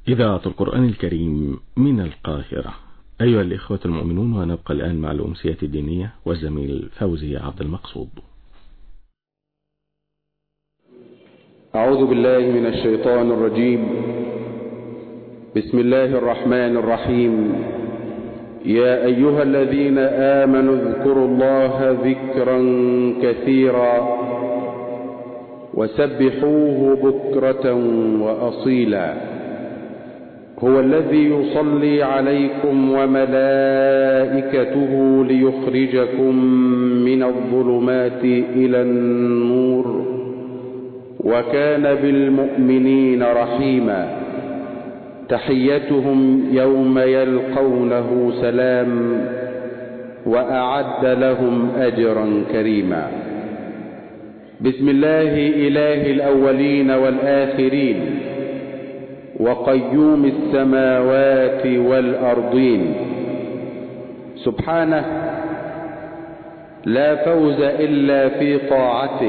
إذاعة القرآن الكريم من القاهرة. أيها الإخوة المؤمنون، ونبقى الآن مع الأمسية الدينية والزميل فوزي عبد المقصود. أعوذ بالله من الشيطان الرجيم. بسم الله الرحمن الرحيم. يا أيها الذين آمنوا اذكروا الله ذكرا كثيرا وسبحوه بكرة وأصيلا. هو الذي يصلي عليكم وملائكته ليخرجكم من الظلمات إلى النور وكان بالمؤمنين رحيما. تحيتهم يوم يلقونه سلام وأعد لهم أجرا كريما. بسم الله إله الأولين والآخرين وقيوم السماوات والأرضين. سبحانه لا فوز إلا في طاعته،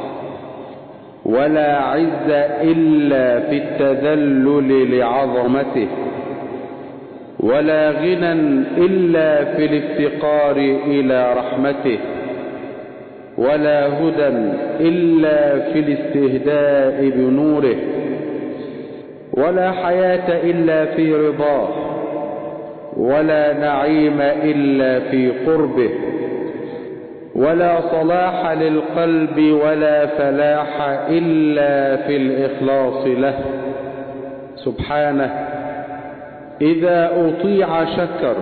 ولا عز إلا في التذلل لعظمته، ولا غنى إلا في الافتقار إلى رحمته، ولا هدى إلا في الاستهداء بنوره، ولا حياة إلا في رضاه، ولا نعيم إلا في قربه، ولا صلاح للقلب ولا فلاح إلا في الإخلاص له. سبحانه إذا أطيع شكر،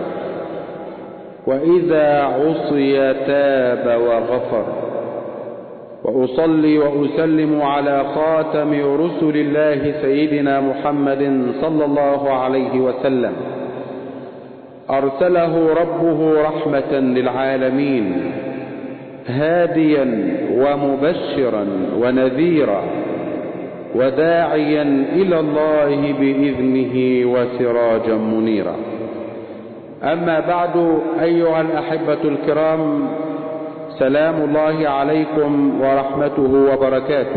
وإذا عصي تاب وغفر. وأصلي وأسلم على خاتم رسل الله سيدنا محمد صلى الله عليه وسلم، أرسله ربه رحمة للعالمين، هاديا ومبشرا ونذيرا، وداعيا إلى الله بإذنه وسراجا منيرا. أما بعد، أيها الأحبة الكرام، سلام الله عليكم ورحمته وبركاته.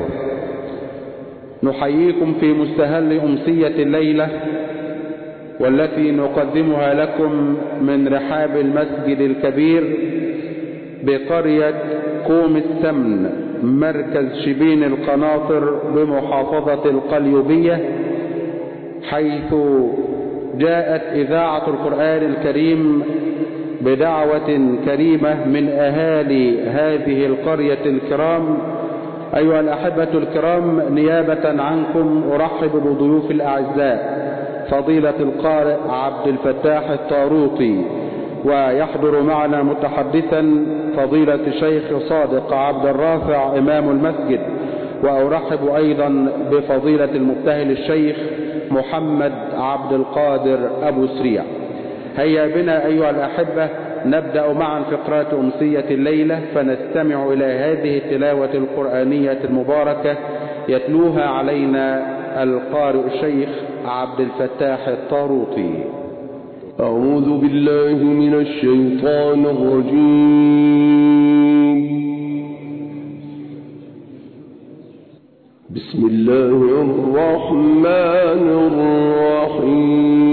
نحييكم في مستهل أمسية الليلة، والتي نقدمها لكم من رحاب المسجد الكبير بقرية كوم السمن، مركز شبين القناطر بمحافظة القليوبية، حيث جاءت إذاعة القرآن الكريم بدعوة كريمة من أهالي هذه القرية الكرام. أيها الأحبة الكرام، نيابة عنكم أرحب بضيوف الأعزاء فضيلة القارئ عبد الفتاح الطاروطي، ويحضر معنا متحدثا فضيلة الشيخ صادق عبد الرافع إمام المسجد، وأرحب أيضا بفضيلة المبتهل الشيخ محمد عبد القادر أبو سريع. هيا بنا أيها الأحبة نبدأ معا فقرات أمسية الليلة، فنستمع إلى هذه التلاوة القرآنية المباركة يتلوها علينا القارئ الشيخ عبد الفتاح الطاروطي. أعوذ بالله من الشيطان الرجيم. بسم الله الرحمن الرحيم.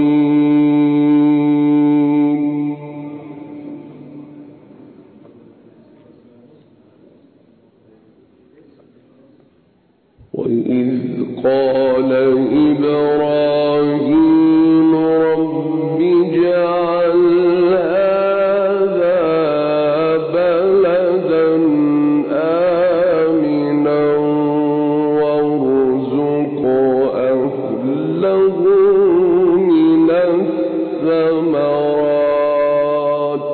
وإذ قال إبراهيم رب اجعل هذا بلدا آمنا وارزق أهله من الثمرات.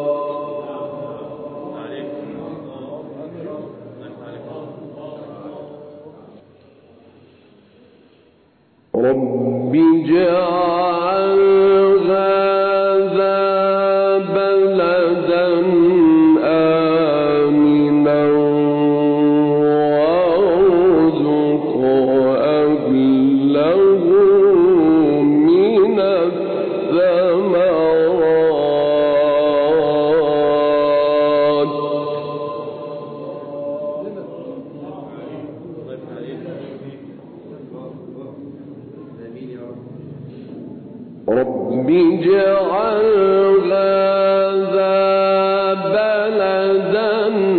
رب اجعل هذا بلدا آمنا وارزق أهله من الثمرات. رب اجعل هذا بلدا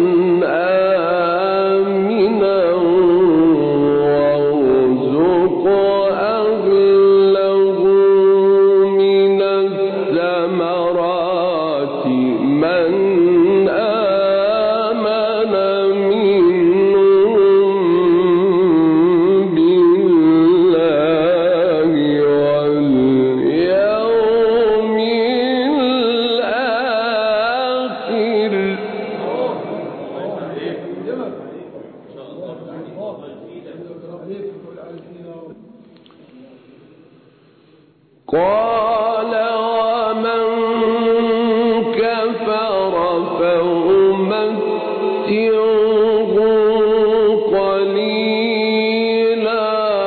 آمنا وارزق أهله من الثمرات من آمن منهم بالله واليوم الآخر. قال ومن كفر فأمتعه قليلا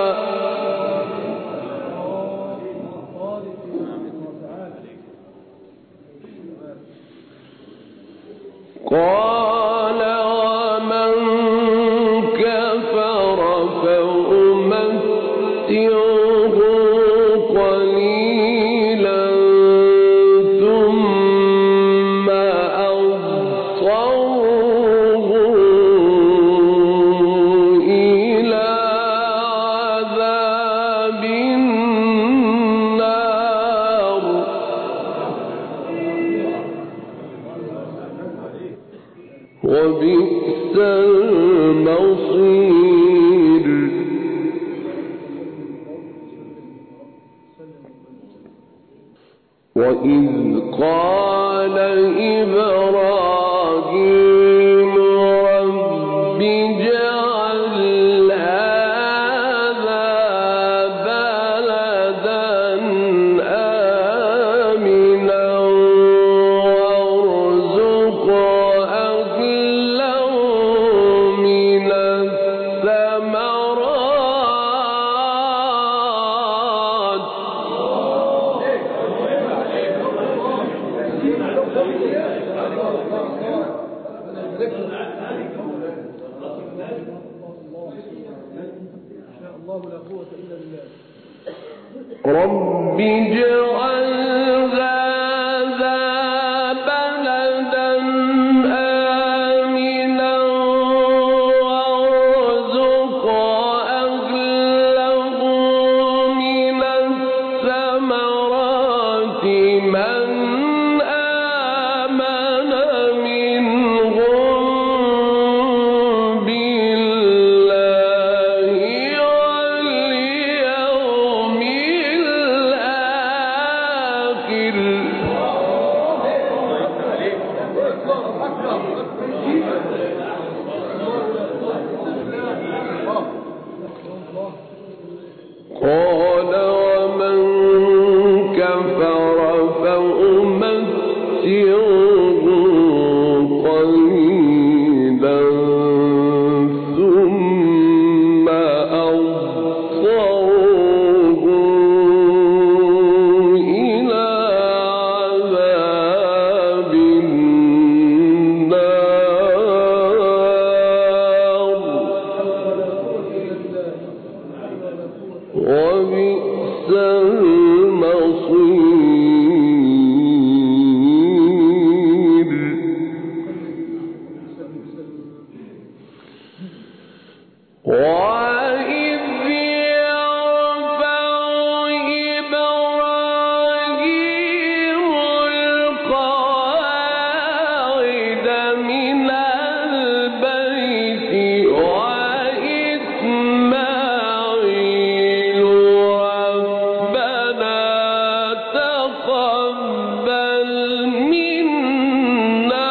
قال ومن كفر فأمتعه قليلا ثم أضطره إلى عذاب النار وبئس المصير. وإذ قال إبراهيم رب اجعل هذا بلدا آمنا وارزق أهله من الثمرات رب اجعل هذا بلدا آمنا وارزق أهله من الثمرات من آمن منهم بالله واليوم الآخر. قال ومن كفر فأمتعه قليلا ثم أضطره إلى عذاب النار وبئس المصير. وإذ يرفع إبراهيم القواعد من البيت وإسماعيل ربنا تقبل منا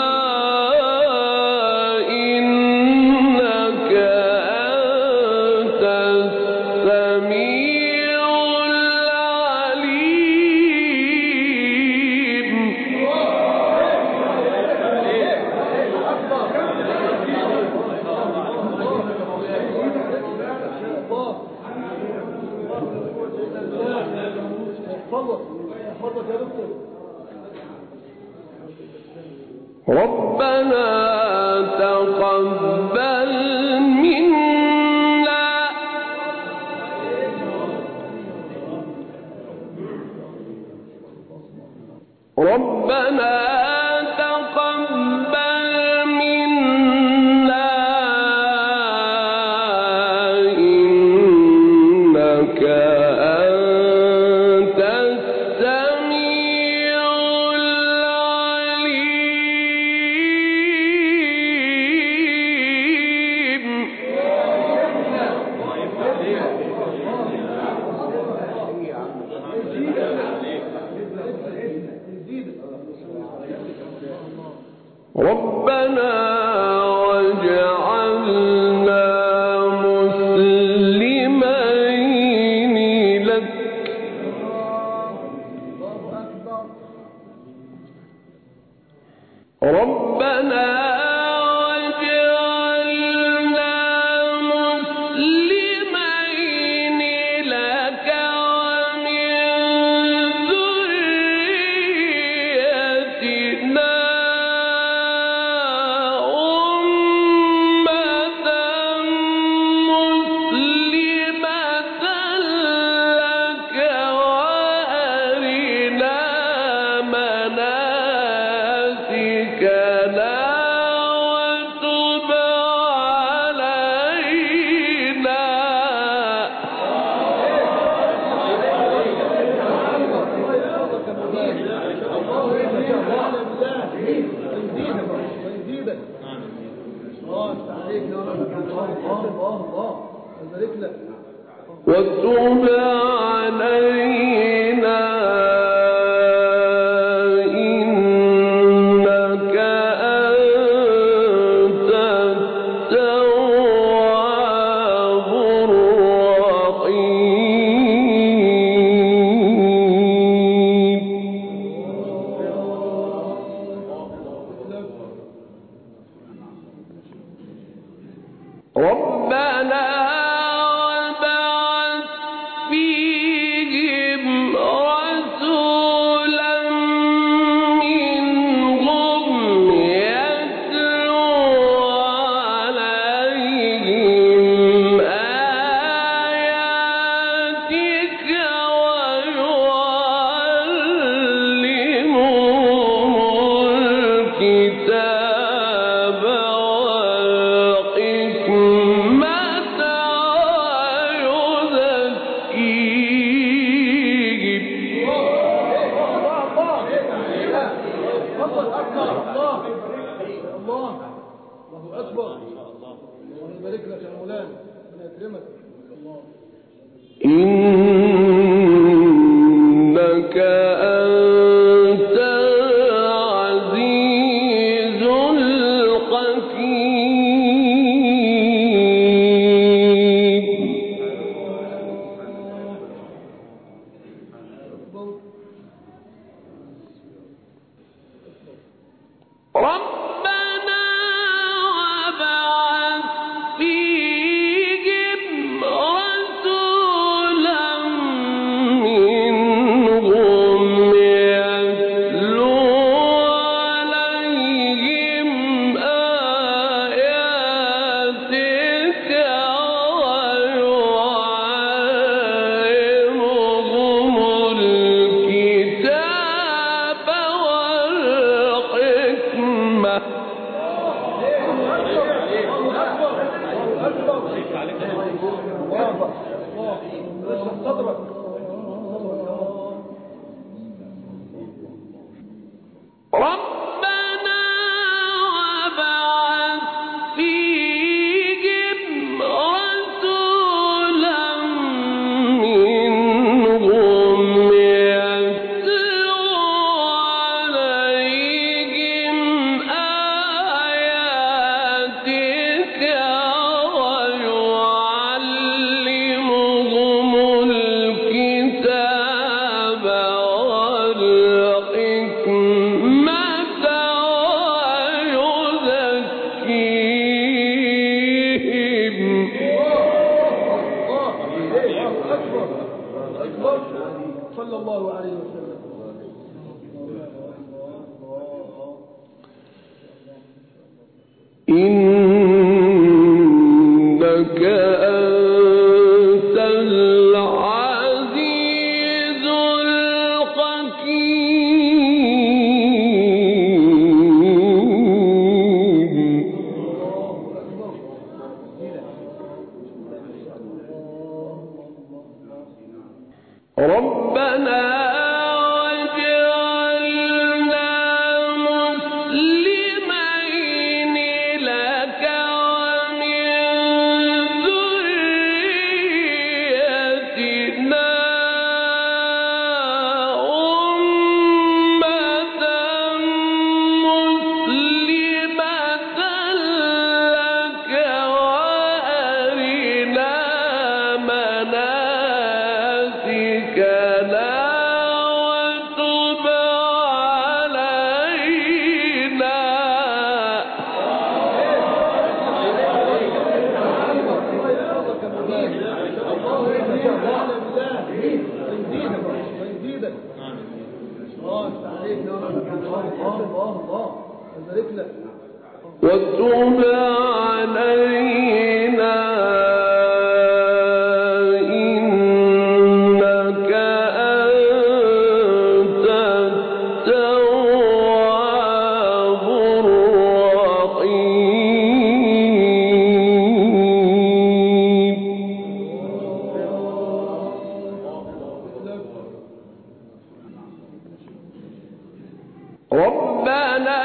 إنك أنت السميع العليم. ربنا تقبل منا ربنا تقبل منا إنك أنت السميع العليم ربنا واجعلنا مسلمين لك ربنا واجعلنا مسلمين لك ومن ذريتنا وتب علينا إنك أنت التواب الرحيم ربنا إنك أنت العزيز الحكيم ربنا وابعث فيهم رسولا منهم يتلو عليهم آياتك ويعلمهم الكتاب والحكمة ربنا وابعث فيهم رسولا منهم يتلو عليهم آياتك ويعلمهم الكتاب والحكمة ويزكيهم صلى الله عليه وسلم. إنك أنت العزيز الحكيم وتب علينا إنك أنت التواب الرحيم. ربنا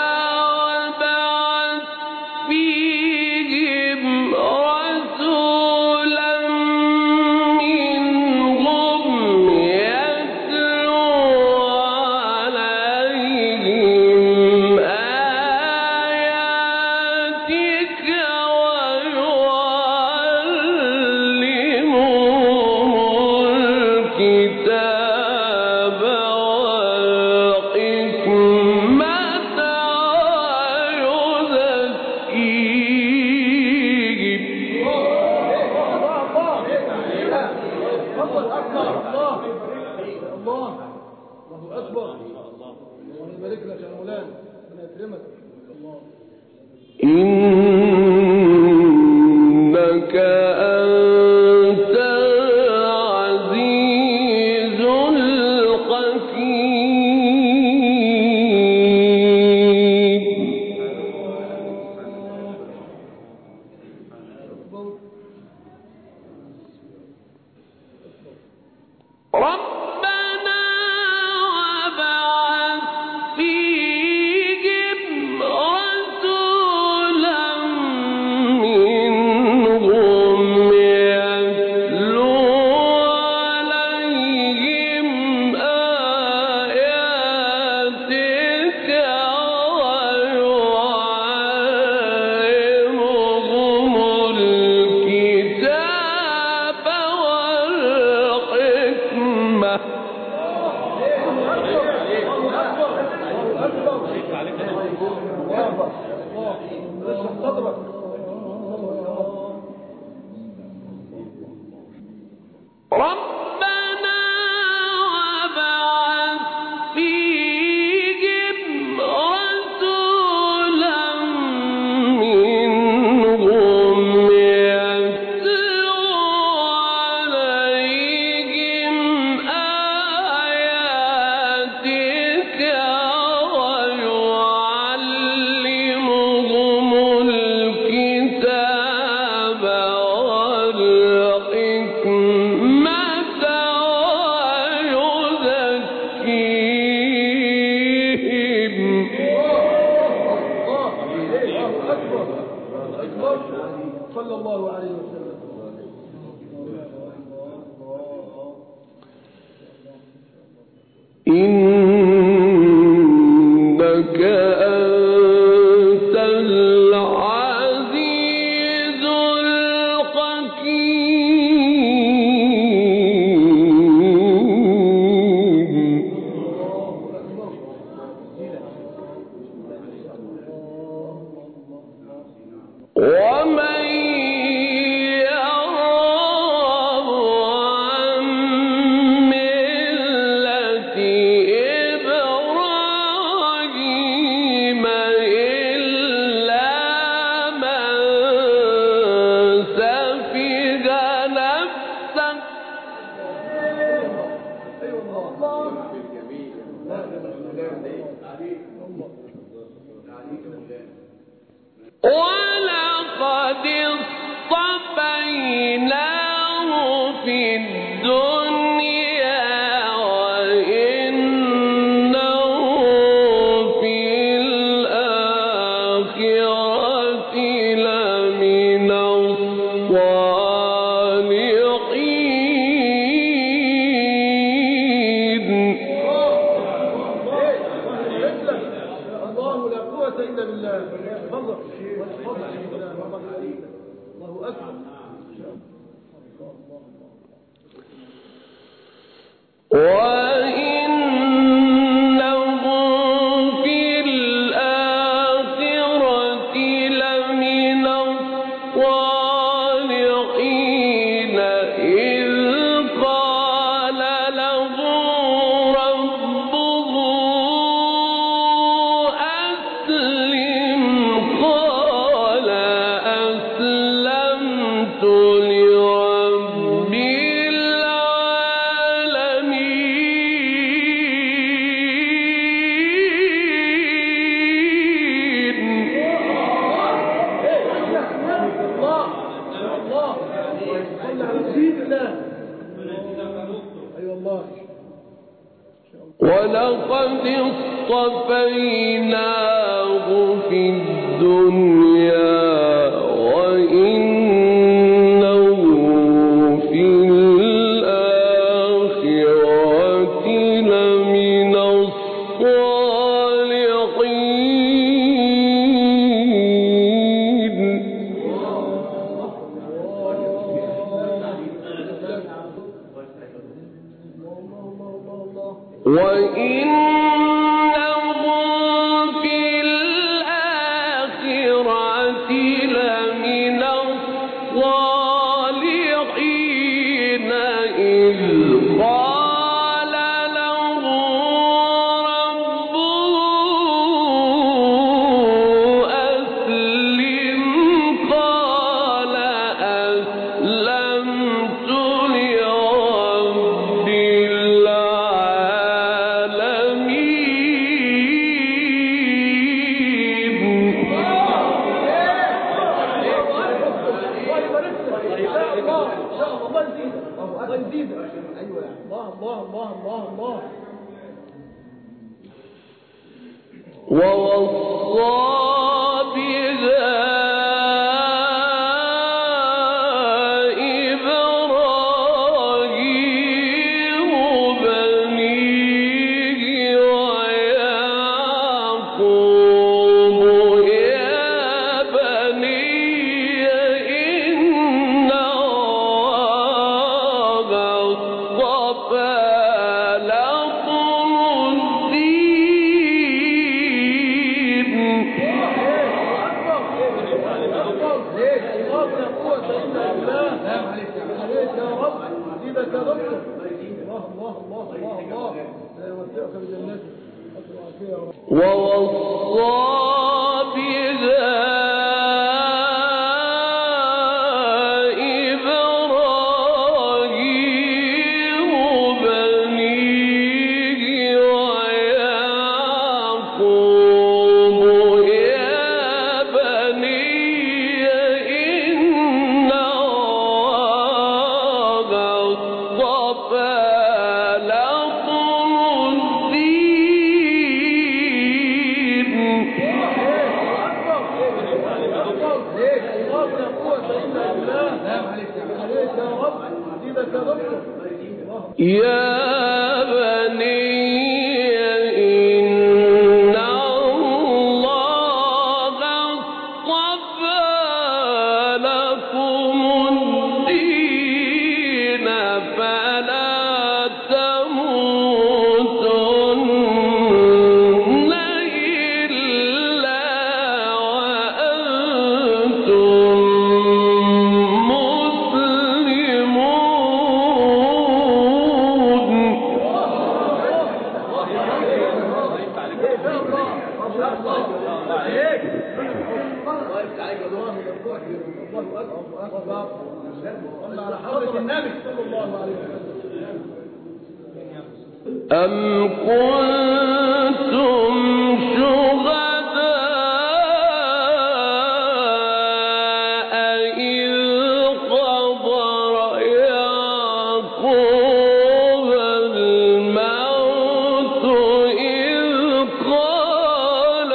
إنك أنت العزيز الحكيم. ربنا وابعث فيهم رسولا منهم يتلو عليهم آياتك ويعلمهم الكتاب والحكمة. ربنا وابعث فيهم رسولا منهم يتلو عليهم آياتك ويعلمهم الكتاب والحكمة ويزكيهم. صلى الله عليه وسلم. إنك أنت العزيز الحكيم. ومن يرغب عن ملة إبراهيم إلا من سفه نفسه ولقد اصطفيناه في الدنيا ولقد اصطفيناه في الدنيا وإنه في الآخرة لمن الصالحين. وإنه في الآخرة لمن الصالحين إذ قال له ربه أسلم قال أسلمت لرب ووصى بها إبراهيم بنيه ويعقوب يا بني إن الله اصطفى لكم الدين. ووصى بها إبراهيم بنيه ويعقوب يا بني إن الله اصطفى لكم الدين. يا بني إن الله اصطفى لكم الدين فلا تموتن إلا وأنتم أم كنتم شهداء إذ حضر يعقوب الموت إذ قال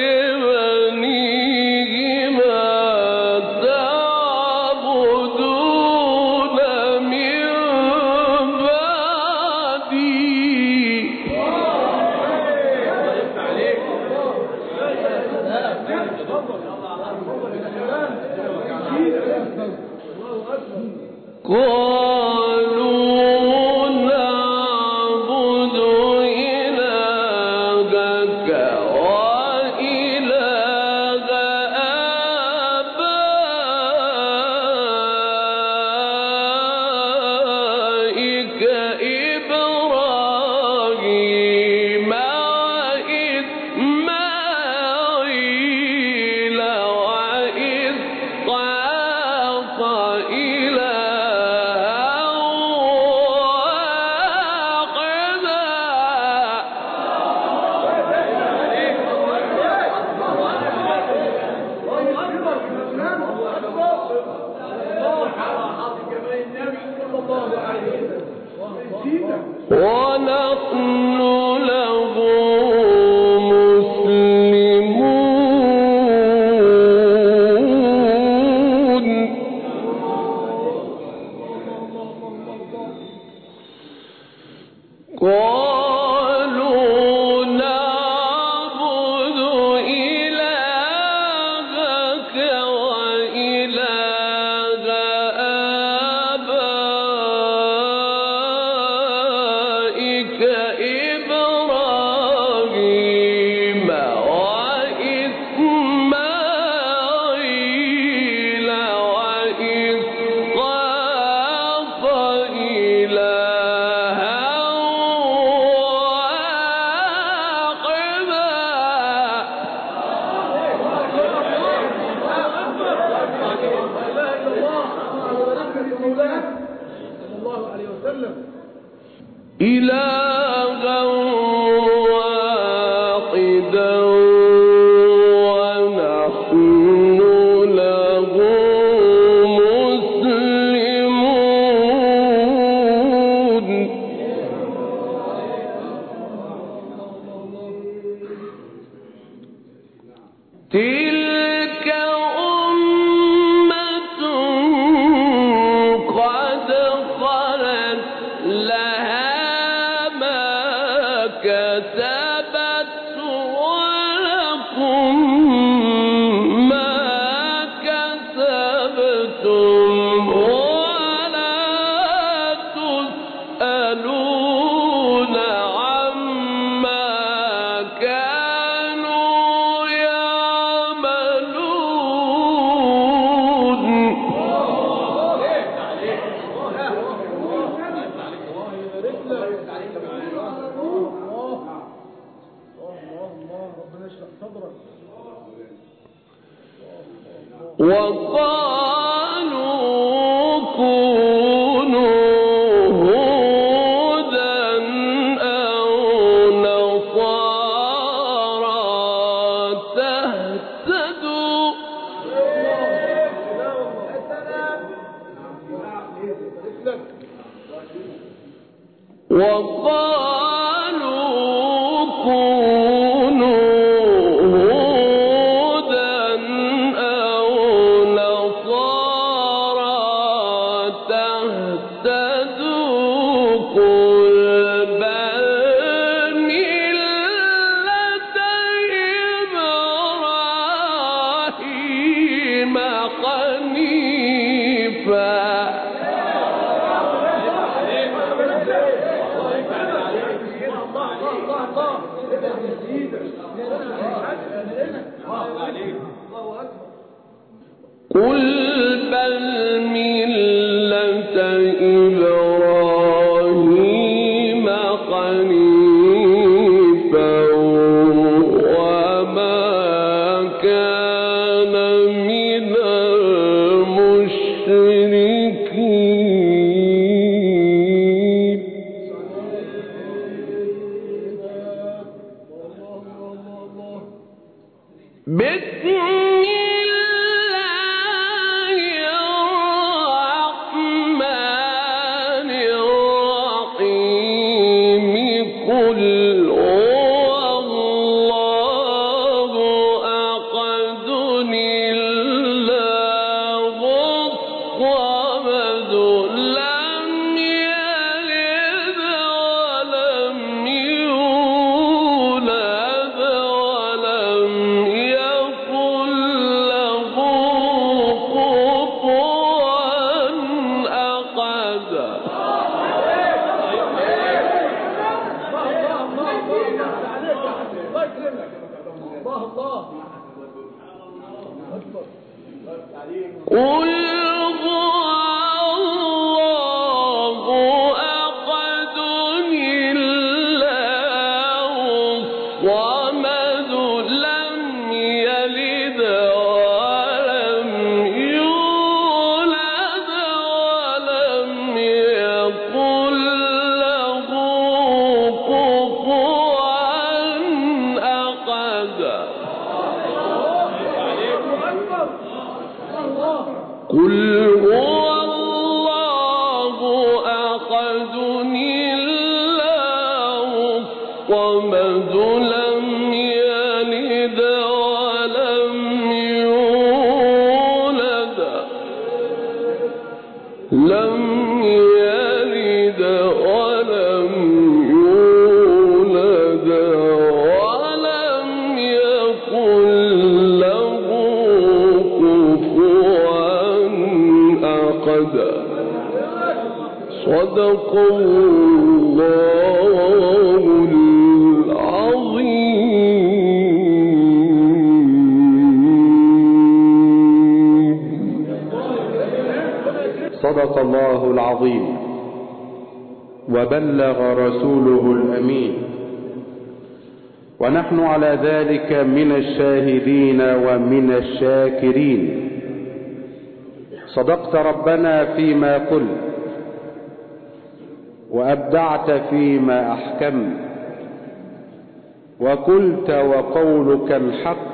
لبنيه ما تعبدون من بعدي. قالوا نعبد إلهك وإله آبائك إبراهيم وإسماعيل وإسحاق ونحن تلك أمة قد خلت لها ما كسبت ولكم ما كسبتم ولا تسألون عما كانوا يعملون. وقالوا كونوا هودا أو نصارى تهتدوا. وقالوا كونوا هودا أو نصارى تهتدوا. قل بل ملة إبراهيم حنيفا. قل بل ملة إبراهيم حنيفا وما كان من المشركين. بسم الله الرحمن الرحيم. قل هو الله أحد الله الصمد لم يلد ولم يولد ولم يكن له كفوا أحد. قل هو الله أحد الله الصمد لم يلد ولم يولد ولم يكن له كفوا أحد. قل هو الله أحد الله الصمد لم يلد ولم يولد ولم يكن له كفوا أحد. صدق الله العظيم. صدق الله العظيم وبلغ رسوله الأمين، ونحن على ذلك من الشاهدين ومن الشاكرين. صدقت ربنا فيما قلت وأبدعت فيما أحكمت، وقلت وقولك الحق.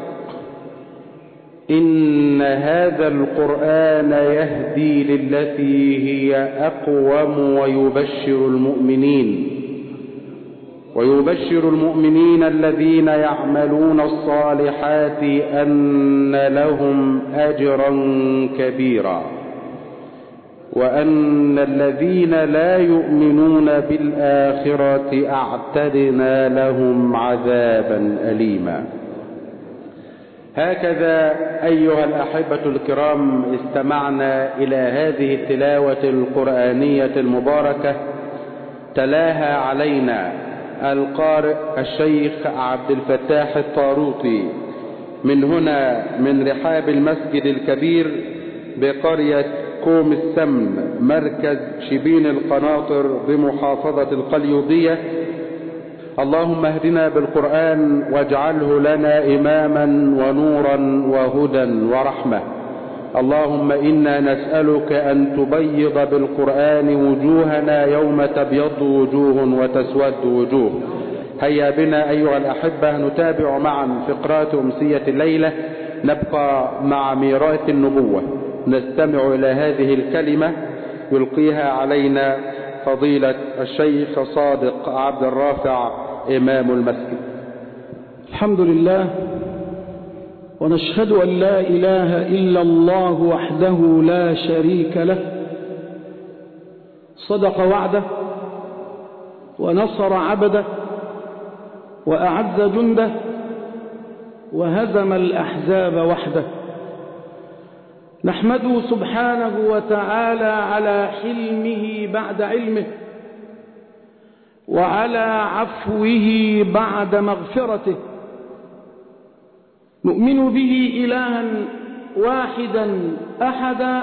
إن هذا القرآن يهدي للتي هي أقوم ويبشر المؤمنين ويبشر المؤمنين الذين يعملون الصالحات أن لهم أجرا كبيرا، وأن الذين لا يؤمنون بالآخرة أعتدنا لهم عذابا أليما. هكذا أيها الأحبة الكرام استمعنا إلى هذه التلاوة القرآنية المباركة تلاها علينا القارئ الشيخ عبد الفتاح الطاروطي من هنا من رحاب المسجد الكبير بقرية كوم السمن مركز شبين القناطر بمحافظة القليوبية. اللهم اهدنا بالقرآن واجعله لنا إماما ونورا وهدى ورحمة. اللهم إنا نسألك أن تبيض بالقرآن وجوهنا يوم تبيض وجوه وتسود وجوه. هيا بنا أيها الأحبة نتابع معا فقرات أمسية الليلة. نبقى مع ميراث النبوة، نستمع إلى هذه الكلمة يلقيها علينا فضيلة الشيخ صادق عبد الرافع إمام المسجد. الحمد لله، ونشهد أن لا إله إلا الله وحده لا شريك له، صدق وعده ونصر عبده وأعز جنده وهزم الأحزاب وحده. نحمده سبحانه وتعالى على حلمه بعد علمه، وعلى عفوه بعد مغفرته. نؤمن به إلها واحدا أحدا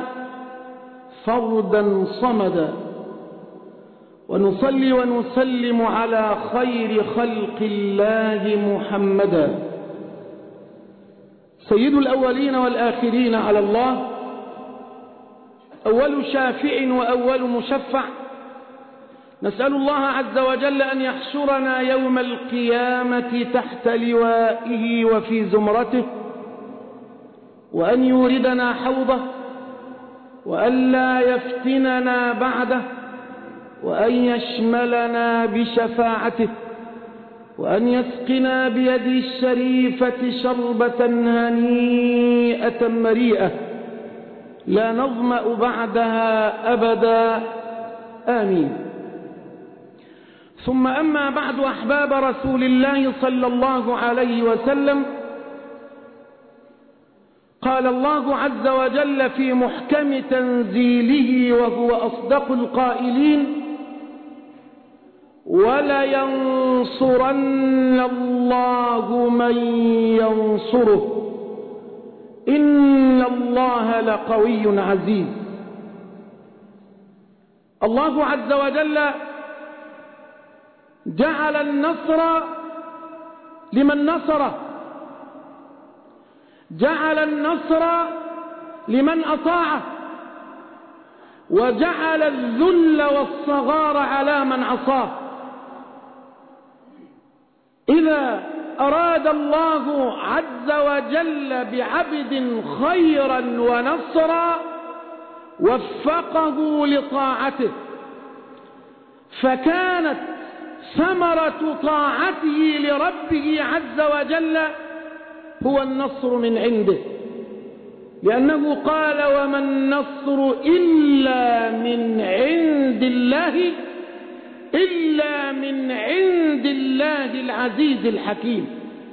فردا صمدا، ونصلي ونسلم على خير خلق الله محمدا سيد الأولين والآخرين على الله، أول شافع وأول مشفع. نسأل الله عز وجل أن يحشرنا يوم القيامة تحت لوائه وفي زمرته، وأن يوردنا حوضه، وأن لا يفتننا بعده، وأن يشملنا بشفاعته، وأن يسقنا بيده الشريفة شربة هنيئة مريئة لا نظمأ بعدها أبدا، آمين. ثم أما بعد، أحباب رسول الله صلى الله عليه وسلم، قال الله عز وجل في محكم تنزيله وهو أصدق القائلين: ولينصرن الله من ينصره إن الله لقوي عزيز. الله عز وجل جعل النصر لمن نصره، جعل النصر لمن أطاعه، وجعل الذل والصغار على من عصاه. إذا أراد الله عز وجل بعبد خيرا ونصرا وفقه لطاعته، فكانت ثمرة طاعته لربه عز وجل هو النصر من عنده، لأنه قال: وما النصر إلا من عند الله، إلا من عند الله العزيز الحكيم.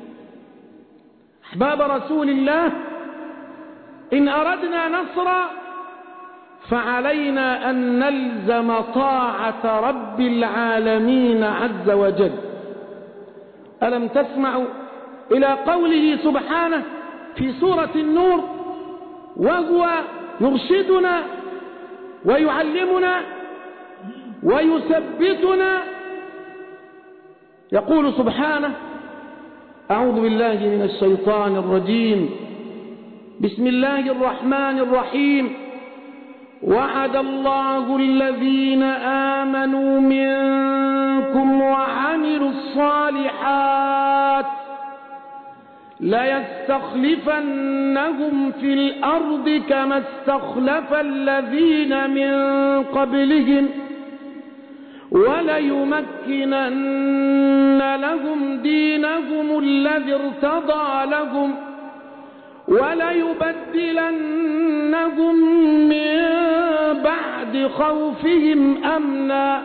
أحباب رسول الله، إن أردنا نصرا فعلينا أن نلزم طاعة رب العالمين عز وجل. ألم تسمعوا إلى قوله سبحانه في سورة النور وهو يرشدنا ويعلمنا ويثبتنا؟ يقول سبحانه: أعوذ بالله من الشيطان الرجيم، بسم الله الرحمن الرحيم: وعد الله الذين آمنوا منكم وعملوا الصالحات ليستخلفنهم في الأرض كما استخلف الذين من قبلهم وليمكنن الذي ارتضى لهم وليبدلنهم من بعد خوفهم أمنا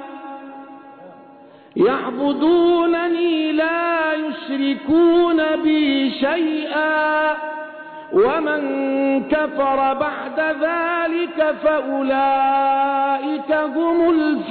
يعبدونني لا يشركون بي شيئا ومن كفر بعد ذلك فأولئك هم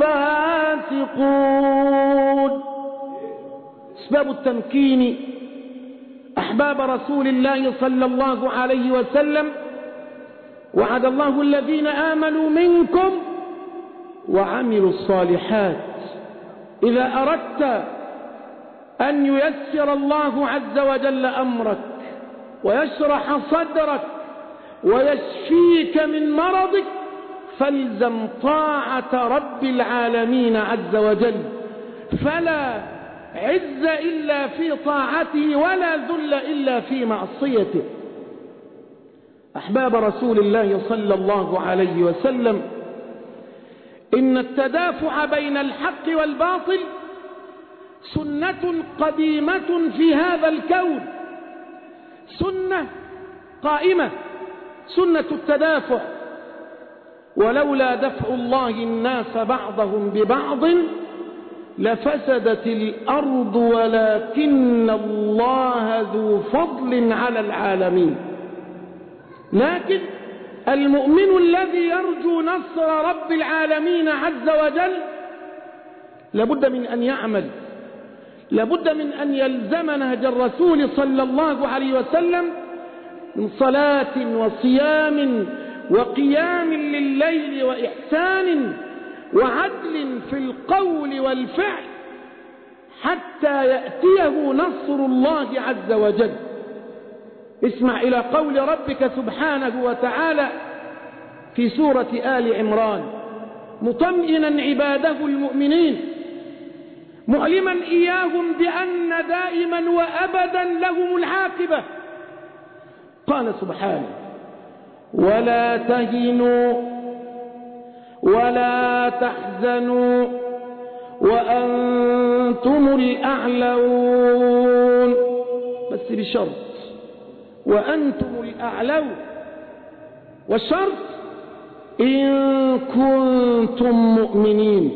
الفاسقون. أسباب التمكين أحباب رسول الله صلى الله عليه وسلم: وعد الله الذين آمنوا منكم وعملوا الصالحات. إذا أردت أن ييسر الله عز وجل أمرك ويشرح صدرك ويشفيك من مرضك فالزم طاعة رب العالمين عز وجل، فلا عز إلا في طاعته ولا ذل إلا في معصيته. أحباب رسول الله صلى الله عليه وسلم، إن التدافع بين الحق والباطل سنة قديمة في هذا الكون، سنة قائمة، سنة التدافع. ولولا دفع الله الناس بعضهم ببعض لفسدت الأرض ولكن الله ذو فضل على العالمين. لكن المؤمن الذي يرجو نصر رب العالمين عز وجل لابد من أن يعمل، لابد من أن يلزم نهج الرسول صلى الله عليه وسلم من صلاة وصيام وقيام لليل وإحسان وعدل في القول والفعل حتى يأتيه نصر الله عز وجل. اسمع إلى قول ربك سبحانه وتعالى في سورة آل عمران مطمئنا عباده المؤمنين معلما إياهم بأن دائما وأبدا لهم العاقبة. قال سبحانه: ولا تهنوا ولا تحزنوا وأنتم الأعلون، بس بشرط: وأنتم الأعلون، والشرط إن كنتم مؤمنين.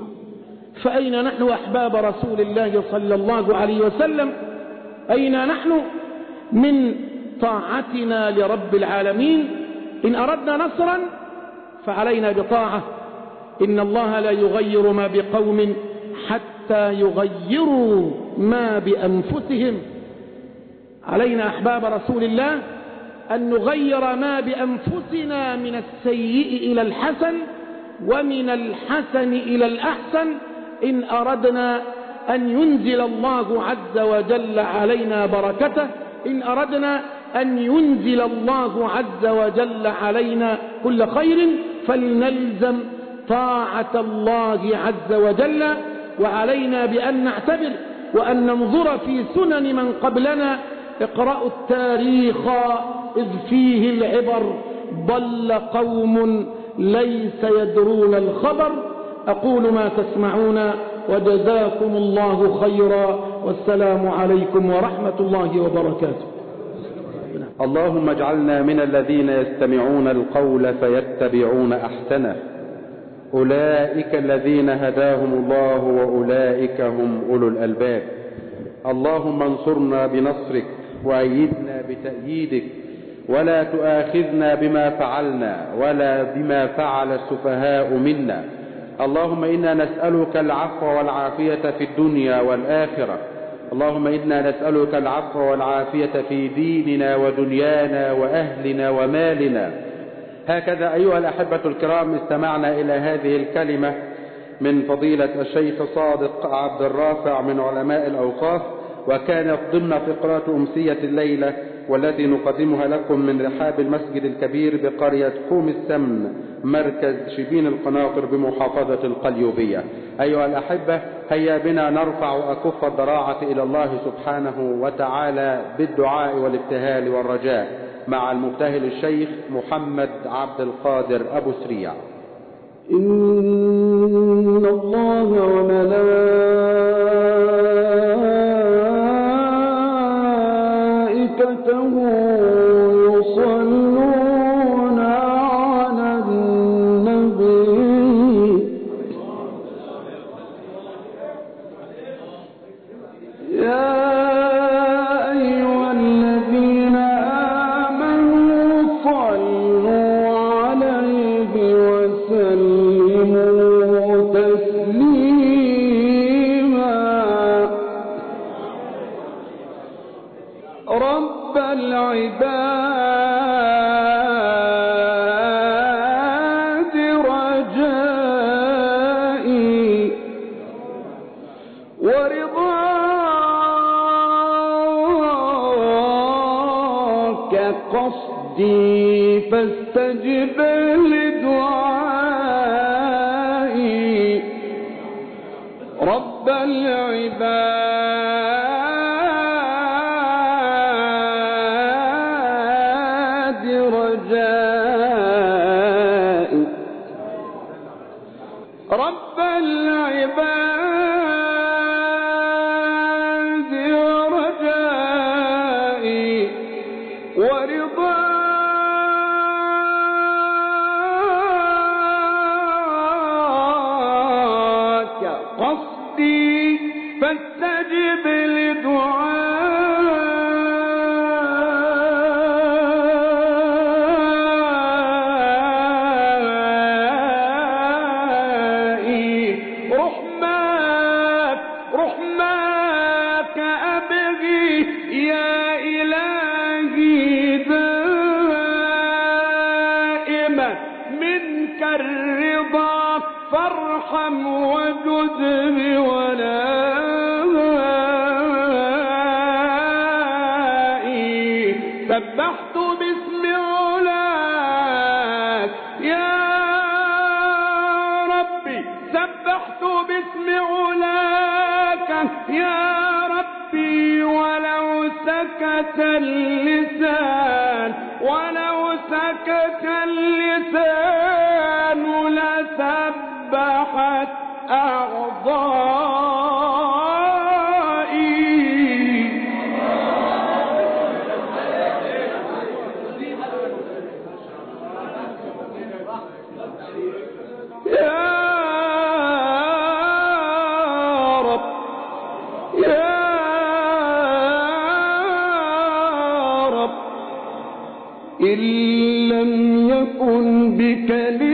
فأين نحن أحباب رسول الله صلى الله عليه وسلم؟ أين نحن من طاعتنا لرب العالمين؟ إن أردنا نصرا فعلينا بطاعة. إن الله لا يغير ما بقوم حتى يغيروا ما بأنفسهم. علينا أحباب رسول الله أن نغير ما بأنفسنا من السيء إلى الحسن ومن الحسن إلى الأحسن إن أردنا أن ينزل الله عز وجل علينا بركته، إن أردنا أن ينزل الله عز وجل علينا كل خير فلنلزم طاعة الله عز وجل. وعلينا بأن نعتبر وأن ننظر في سنن من قبلنا. اقرأوا التاريخ إذ فيه العبر، ضل قوم ليس يدرون الخبر. أقول ما تسمعون وجزاكم الله خيرا، والسلام عليكم ورحمة الله وبركاته. اللهم اجعلنا من الذين يستمعون القول فيتبعون أحسنه، أولئك الذين هداهم الله وأولئك هم أولو الألباب. اللهم انصرنا بنصرك وأيدنا بتأييدك، ولا تؤاخذنا بما فعلنا ولا بما فعل السفهاء منا. اللهم إنا نسألك العفو والعافية في الدنيا والآخرة. اللهم إنا نسألك العفو والعافية في ديننا ودنيانا وأهلنا ومالنا. هكذا أيها الأحبة الكرام استمعنا إلى هذه الكلمة من فضيلة الشيخ صادق عبد الرافع من علماء الأوقاف، وكانت ضمن فقرات أمسية الليلة والتي نقدمها لكم من رحاب المسجد الكبير بقرية كوم السمن مركز شبين القناطر بمحافظة القليوبية. أيها الأحبة، هيا بنا نرفع أكف الضراعة إلى الله سبحانه وتعالى بالدعاء والابتهال والرجاء مع المبتهل الشيخ محمد عبد القادر أبو سريع. إن الله قصدي فاستجب لدعائي رب العباد رجائي رب العباد رجائي ورضاك قصدي فاستجب لدعائي رحماك أبغي يا إلهي دائما منك الرضا فارحم وجد بولائي سبحت باسم علاك يا ربي سبحت باسم علاك يا ربي ولو سكت اللسان لسبحت أعضائي يا رب يا رب إن لم يكن بك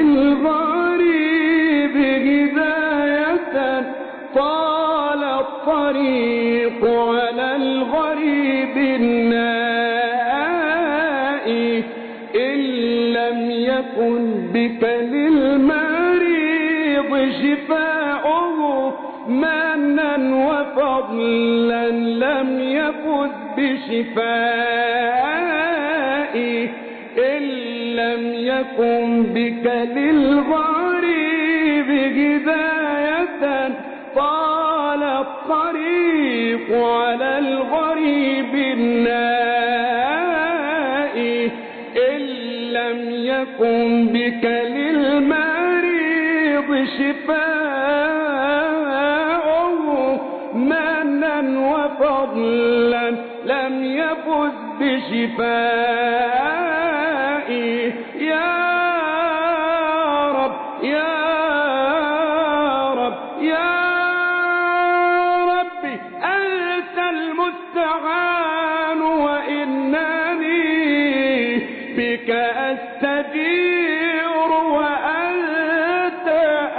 للغريب هداية طال الطريق على الغريب النائي إن لم يكن بك للمريض شفاؤه منا وفضلا لم يفز بشفائي إن لم يكن بك للغريب هداية طال الطريق على الغريب النائي إن لم يكن بك للمريض شفاؤه منا وفضلا لم يفز بشفائي يا رب يا رب يا ربي أنت المستعان وإنني بك أستجير وأنت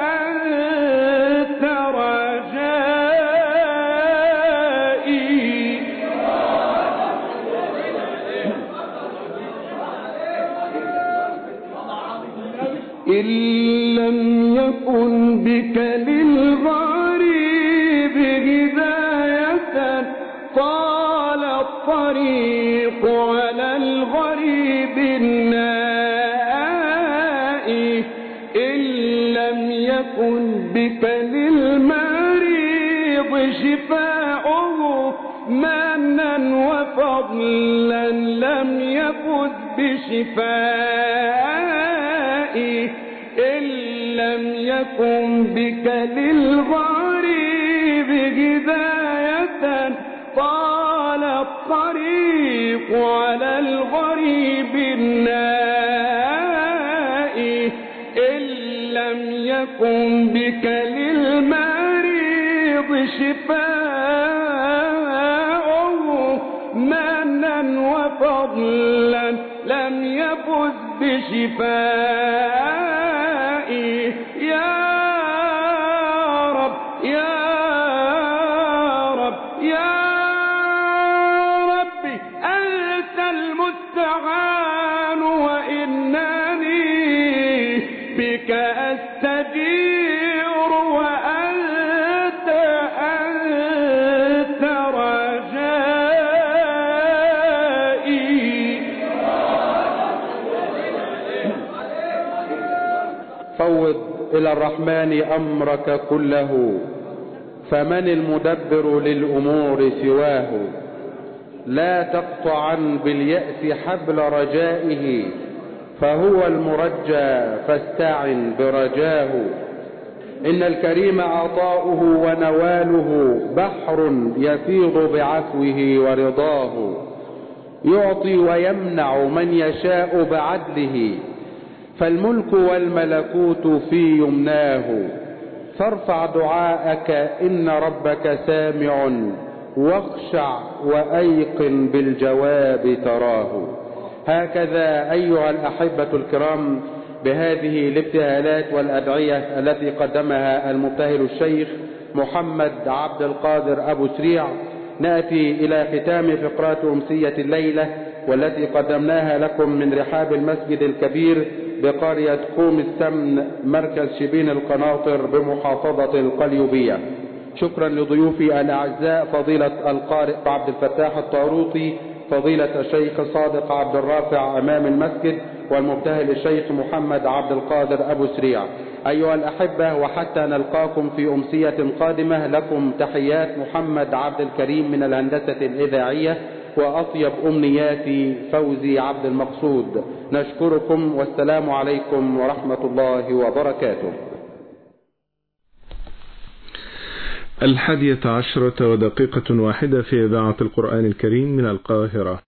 رجائي إن لم يكن بك للغريب هداية طال الطريق على الغريب النائي إن لم يكن بك للمريض شفاؤه منا وفضلا لم يفز بشفائي إن لم يكن بك للغريب هداية طال الطريق على الغريب النائي إن لم يكن بك للمريض شفاء فضلا لم يفز بشفائي يا رب يا رب يا ربي أنت المستعان وإنني بك أستجير وأنت رجائي. فوض إلى الرحمن أمرك كله فمن المدبر للأمور سواه لا تقطعن باليأس حبل رجائه فهو المرجى فاستعن برجاه. إن الكريم عطاؤه ونواله بحر يفيض بعفوه ورضاه يعطي ويمنع من يشاء بعدله فالملك والملكوت في يمناه. فارفع دعاءك إن ربك سامع واخشع وأيقن بالجواب تراه. هكذا أيها الأحبة الكرام بهذه الابتهالات والأدعية التي قدمها المبتهل الشيخ محمد عبد القادر أبو سريع نأتي إلى ختام فقرات أمسية الليلة والتي قدمناها لكم من رحاب المسجد الكبير بقرية قوم السمن مركز شبين القناطر بمحافظة القليوبية. شكرا لضيوفي الأعزاء فضيلة القارئ عبد الفتاح الطاروطي، فضيلة الشيخ صادق عبد الرافع أمام المسجد، والمبتهل الشيخ محمد عبد القادر أبو سريع. أيها الأحبة وحتى نلقاكم في أمسية قادمة لكم تحيات محمد عبد الكريم من الهندسة الإذاعية وأطيب أمنياتي فوزي عبد المقصود. نشكركم والسلام عليكم ورحمة الله وبركاته. 11:01 في إذاعة القرآن الكريم من القاهرة.